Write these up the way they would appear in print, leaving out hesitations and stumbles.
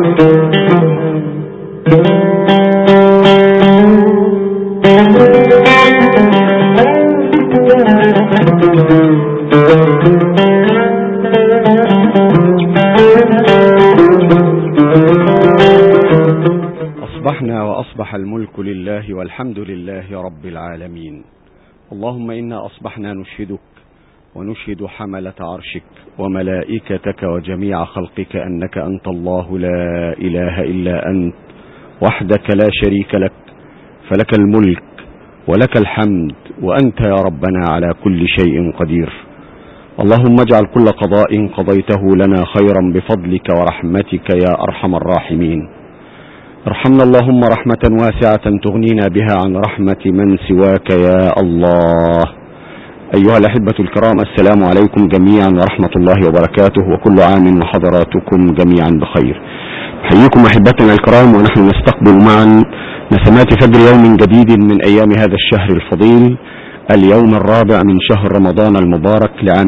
أصبحنا وأصبح الملك لله والحمد لله رب العالمين. اللهم إنا أصبحنا نشهدك ونشهد حملة عرشك وملائكتك وجميع خلقك أنك أنت الله لا إله إلا أنت وحدك لا شريك لك، فلك الملك ولك الحمد وأنت يا ربنا على كل شيء قدير. اللهم اجعل كل قضاء قضيته لنا خيرا بفضلك ورحمتك يا أرحم الراحمين. ارحمنا اللهم رحمة واسعة تغنينا بها عن رحمة من سواك يا الله. أيها الأحبة الكرام، السلام عليكم جميعا ورحمة الله وبركاته، وكل عام وحضراتكم جميعا بخير. حييكم أحبتنا الكرام، ونحن نستقبل معا نسمات فجر يوم جديد من أيام هذا الشهر الفضيل، اليوم الرابع من شهر رمضان المبارك لعام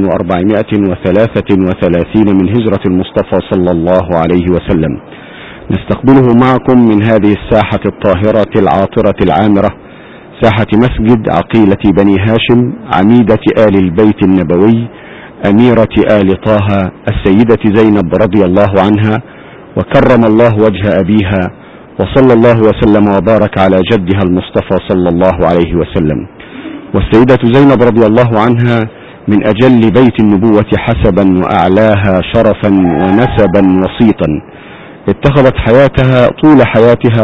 1433 من هجرة المصطفى صلى الله عليه وسلم. نستقبله معكم من هذه الساحة الطاهرة العاطرة العامرة، ساحة مسجد عقيلة بني هاشم، عميدة آل البيت النبوي، أميرة آل طه، السيدة زينب رضي الله عنها، وكرم الله وجه أبيها، وصلى الله وسلم وبارك على جدها المصطفى صلى الله عليه وسلم. والسيدة زينب رضي الله عنها من أجل بيت النبوة حسبا وأعلاها شرفا ونسبا وسيطا، اتخذت حياتها طول حياتها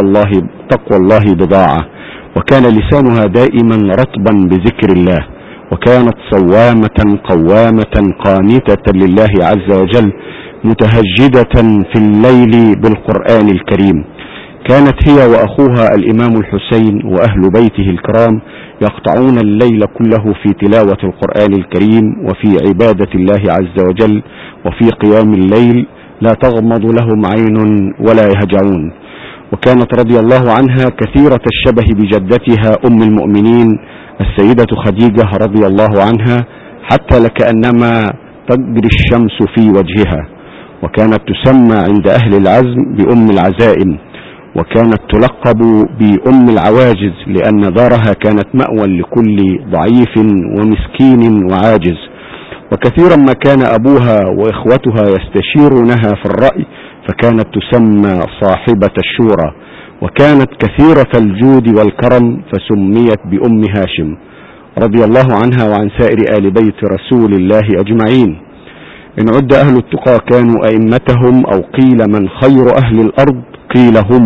تقوى الله بضاعة، وكان لسانها دائما رطبا بذكر الله، وكانت صوامة قوامة قانتة لله عز وجل، متهجدة في الليل بالقرآن الكريم. كانت هي وأخوها الإمام الحسين وأهل بيته الكرام يقطعون الليل كله في تلاوة القرآن الكريم وفي عبادة الله عز وجل وفي قيام الليل، لا تغمض لهم عين ولا يهجعون. وكانت رضي الله عنها كثيرة الشبه بجدتها أم المؤمنين السيدة خديجة رضي الله عنها، حتى لكأنما تجري الشمس في وجهها. وكانت تسمى عند أهل العزم بأم العزائم، وكانت تلقب بأم العواجز، لأن دارها كانت مأوى لكل ضعيف ومسكين وعاجز. وكثيرا ما كان أبوها وإخوتها يستشيرونها في الرأي، فكانت تسمى صاحبة الشورى. وكانت كثيرة الجود والكرم، فسميت بأم هاشم رضي الله عنها وعن سائر آل بيت رسول الله أجمعين. إن عد أهل التقى كانوا أئمتهم، أو قيل من خير أهل الأرض قيل هم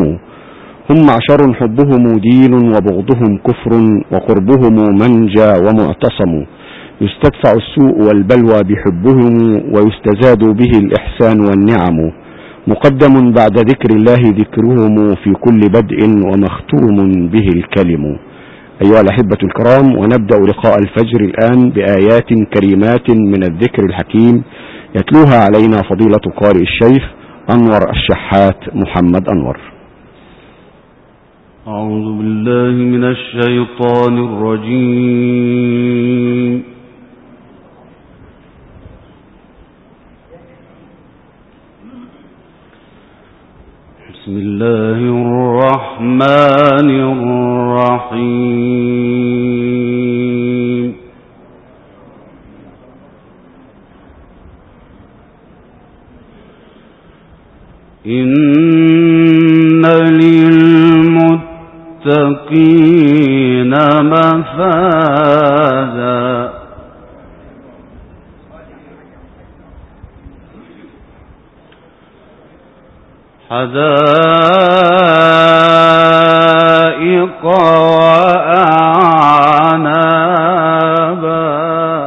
معشر حبهم دين وبغضهم كفر، وقربهم منجى ومعتصم. يستدفع السوء والبلوى بحبهم، ويستزاد به الإحسان والنعم. مقدم بعد ذكر الله ذكرهم، في كل بدء ومختوم به الكلم. أيها الأحبة الكرام، ونبدأ لقاء الفجر الآن بآيات كريمات من الذكر الحكيم، يتلوها علينا فضيلة قارئ الشيخ أنور الشحات محمد أنور. أعوذ بالله من الشيطان الرجيم. بسم الله الرحمن الرحيم. إن للمتقين مفازا حدائق وأعنابا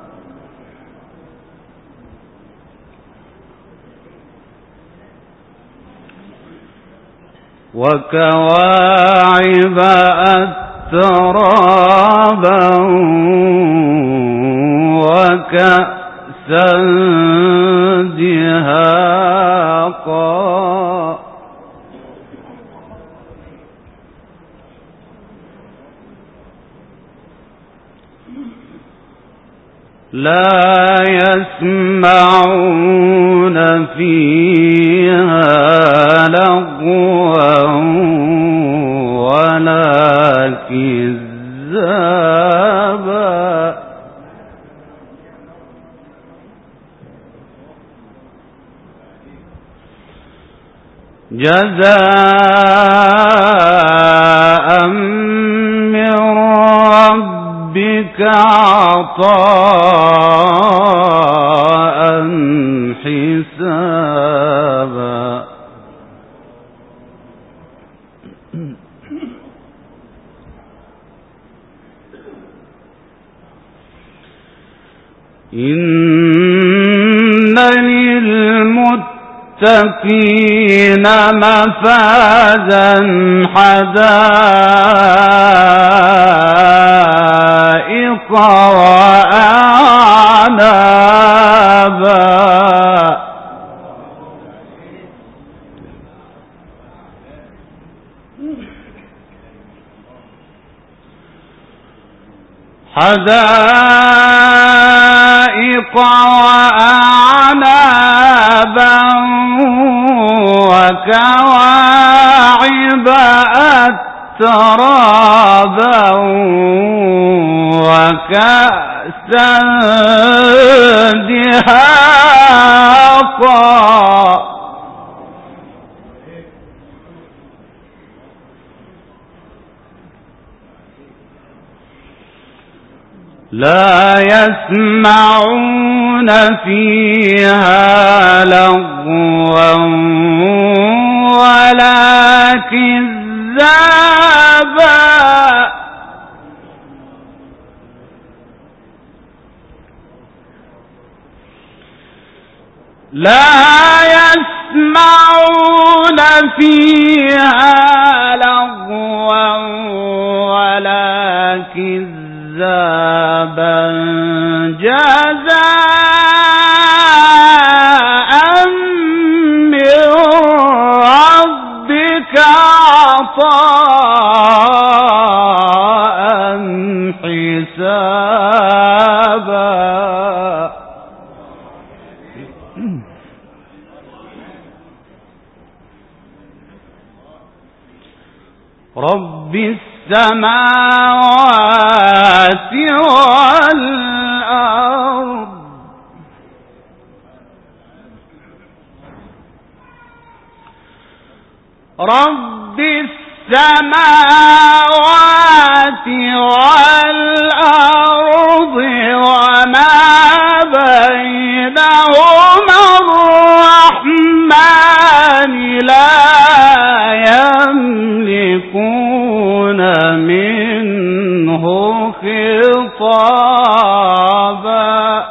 وكواعب أترابا وكأسا دهاقا لا يسمعون فيها جزاء من ربك عطاء حسابا. إن للمتقين مفازا حدائق وأعنابا. حدائق وأعنابا وكواعب أترابا وكأسا دهاقا. لا يسمعون فيها لغوا ولا كذابا. لا يسمعون فيها لغوا ولا كذابا. جزاء من ربك عطاء حسابا. رب السماوات والأرض رب السماوات والأرض وما بينهما الرحمن لا يملكون منه خطابا.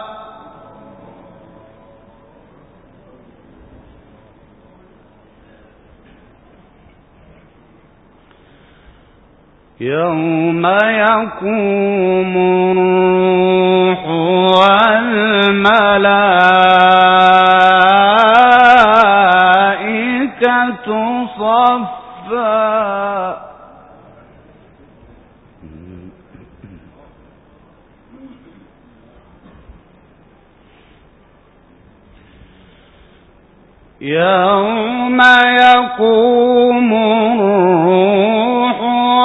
يوم يقوم الروح والملائكة صفا. يوم يقوم الروح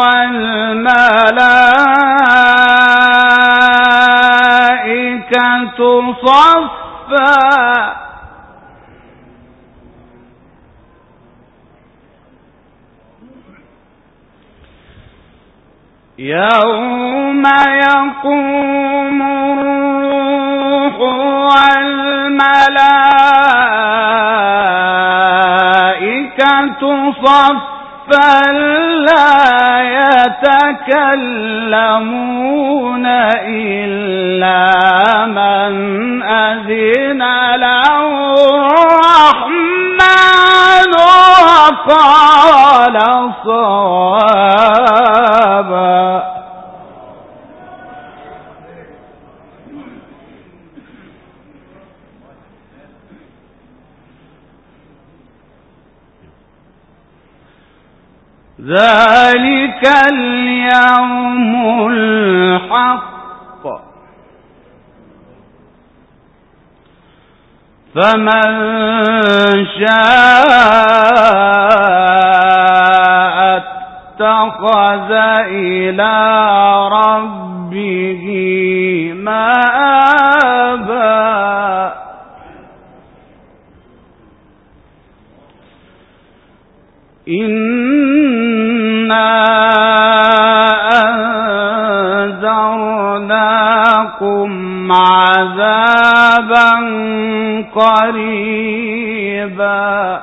والملائكة صفا. يوم يقوم الروح والملائكة صفا لا يتكلمون إلا من أذن له الرحمن وقال صوابا. ذلك اليوم الحق فمن شاء اتخذ إلى ربه مآبا. إنا أنذرناكم عذابا قريبا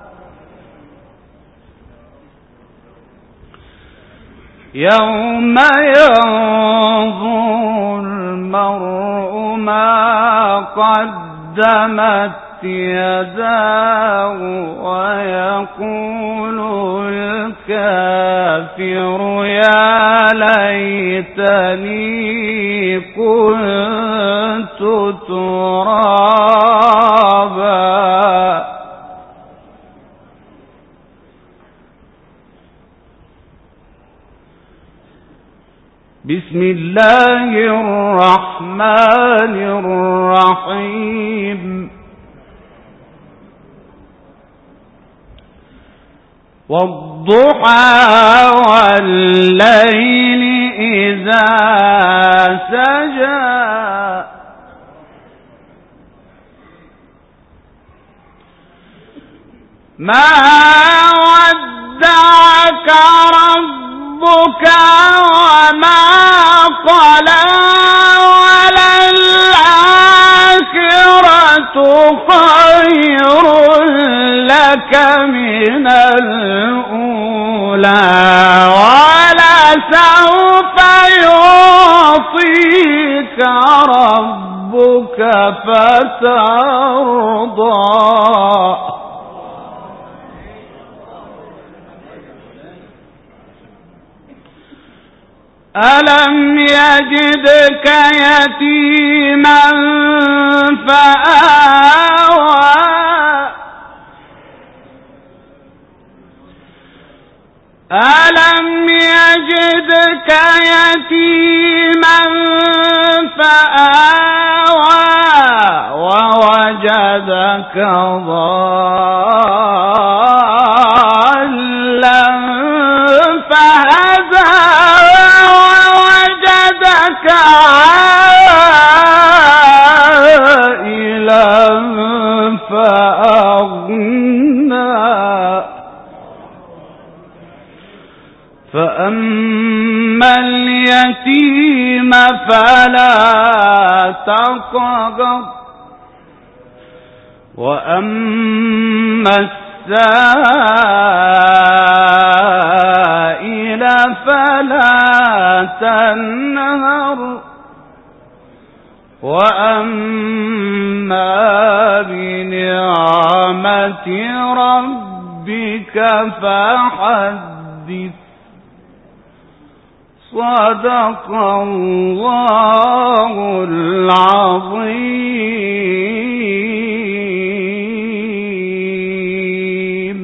يوم ينظر المرء ما قدمت يداه ويقول الكافر يا ليتني كنت ترابا. بسم الله الرحمن الرحيم. والضحى والليل إذا سجى ما ودعك ربك وما قلى وللآخرة خير لك من الأولى ولسوف يعطيك ربك فترضى. ألم يجدك يتيما فآوى ألم يجدك يتيما فآوى ووجدك ضالا فهدى ووجدك عائلا فأغنى فأما اليتيم فلا تقهر وأما السائل فلا تنهر وأما بنعمة ربك فحدث. صدق الله العظيم.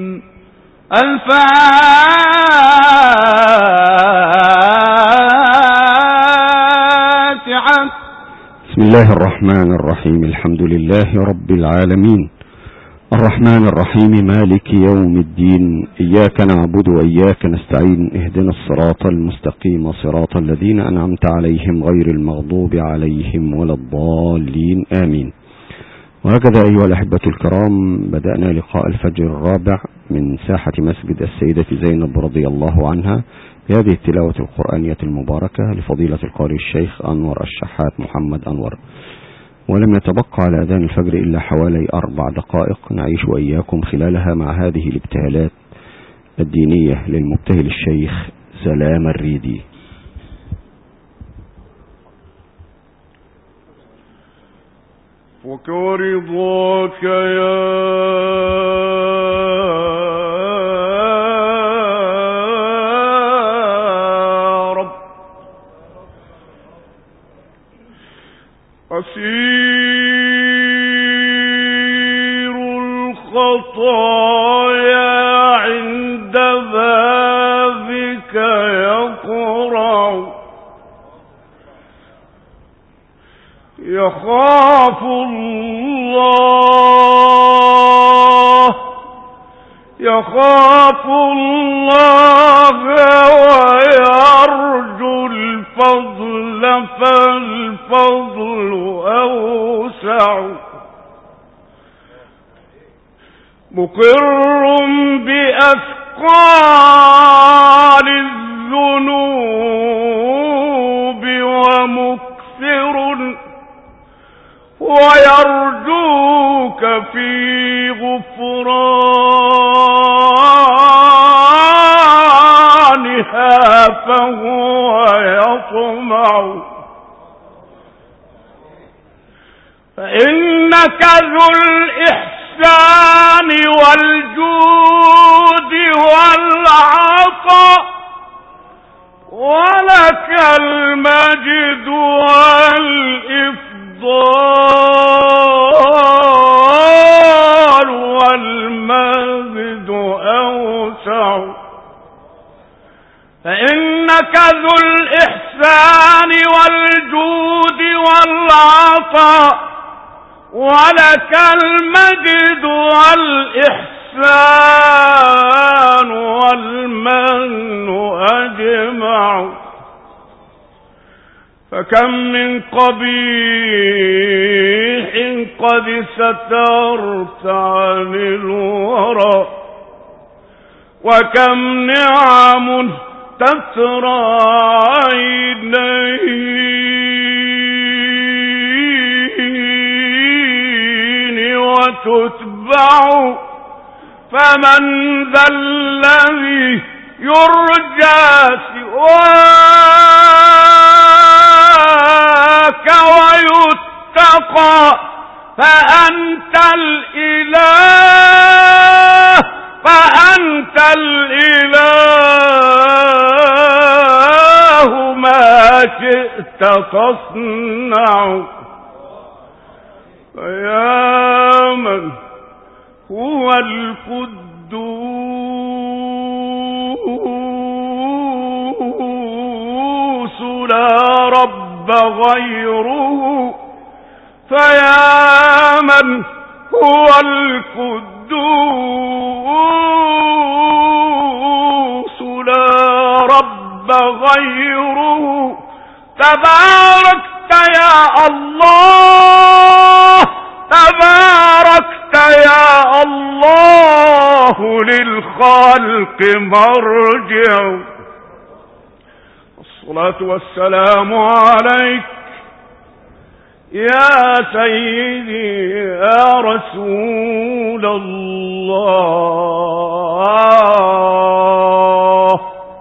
الفاتحة. بسم الله الرحمن الرحيم. الحمد لله رب العالمين الرحمن الرحيم مالك يوم الدين. إياك نعبد وإياك نستعين. اهدنا الصراط المستقيم صراط الذين أنعمت عليهم غير المغضوب عليهم ولا الضالين آمين. وهكذا أيها الأحبة الكرام بدأنا لقاء الفجر الرابع من ساحة مسجد السيدة زينب رضي الله عنها بهذه التلاوة القرآنية المباركة لفضيلة القارئ الشيخ أنور الشحات محمد أنور. ولم يتبقى على أذان الفجر إلا حوالي 4 دقائق نعيش وإياكم خلالها مع هذه الابتهالات الدينية للمبتهل الشيخ سلام الريدي. وكرضاك يا رب أسير الخطايا عند بابك يقرع يخاف الله ويرجو الفضل فالفضل أوسع مقر بأفكار بثقال الذنوب ومكثر، ويرجوك في غفرانها فهو يطمع. فإنك ذو الإحسان والجود والعطاء، ولك المجد والإفضال والمجد أوسع. فإنك ذو الإحسان والجود والعطاء، ولك المجد والإحسان والمن أجمع. فكم من قبيح قد سترت عن الورى، وكم نعم تترى عينين وتتبع. فمن ذا الذي يرجى سواك ويتقى؟ فأنت الإله، فأنت الإله، ما شئت تصنع. فيا من هو القدوس لا رب غيره، فيا من هو القدوس لا رب غيره. تباركت يا الله، تباركت يا الله، للخلق مرجع. الصلاة والسلام عليك يا سيدي يا رسول الله.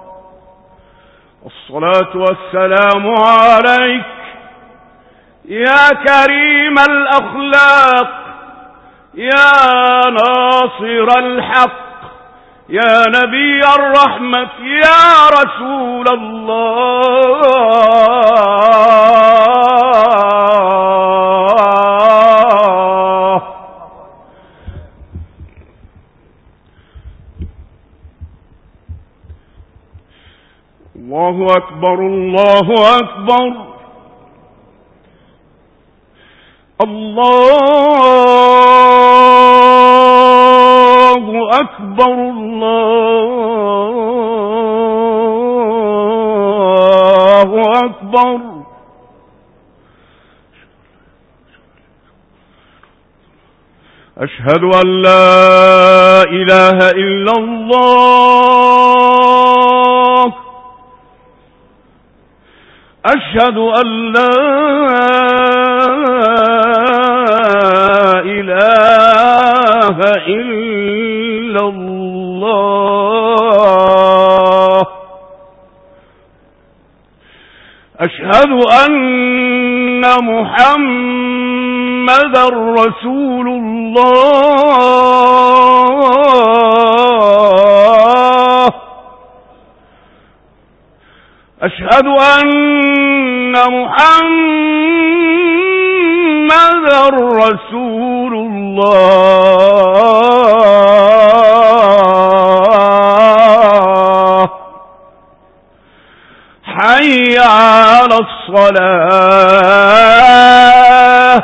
الصلاة والسلام عليك يا كريم الأخلاق، يا ناصر الحق، يا نبي الرحمة، يا رسول الله. الله أكبر، الله أكبر، الله أكبر، الله أكبر. أشهد أن لا إله إلا الله، أشهد أن لا إله إلا الله، أشهد أن محمدًا رسول الله، أشهد أن محمدًا رسول الله. حي على الصلاة،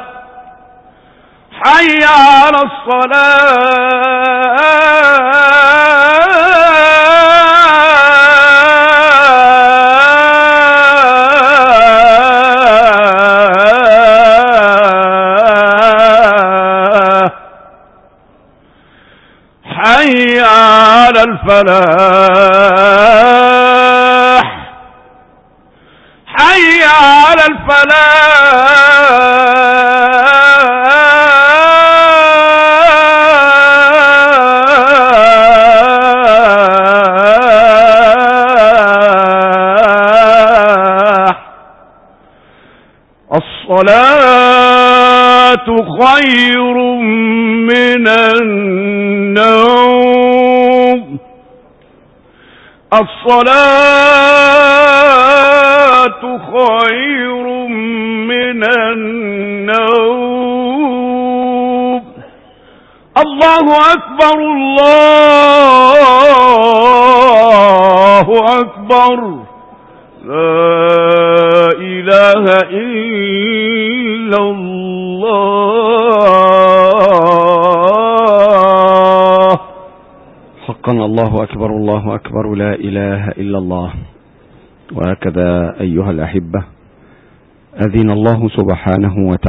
حي على الصلاة، حي على الفلاح حي على الفلاح. الصلاة خير من النوم. الصلاة خير من النوم. الله أكبر الله أكبر لا إله إلا الله. حقا الله أكبر الله أكبر لا إله إلا الله. وهكذا أيها الأحبة أذن الله سبحانه وتعالى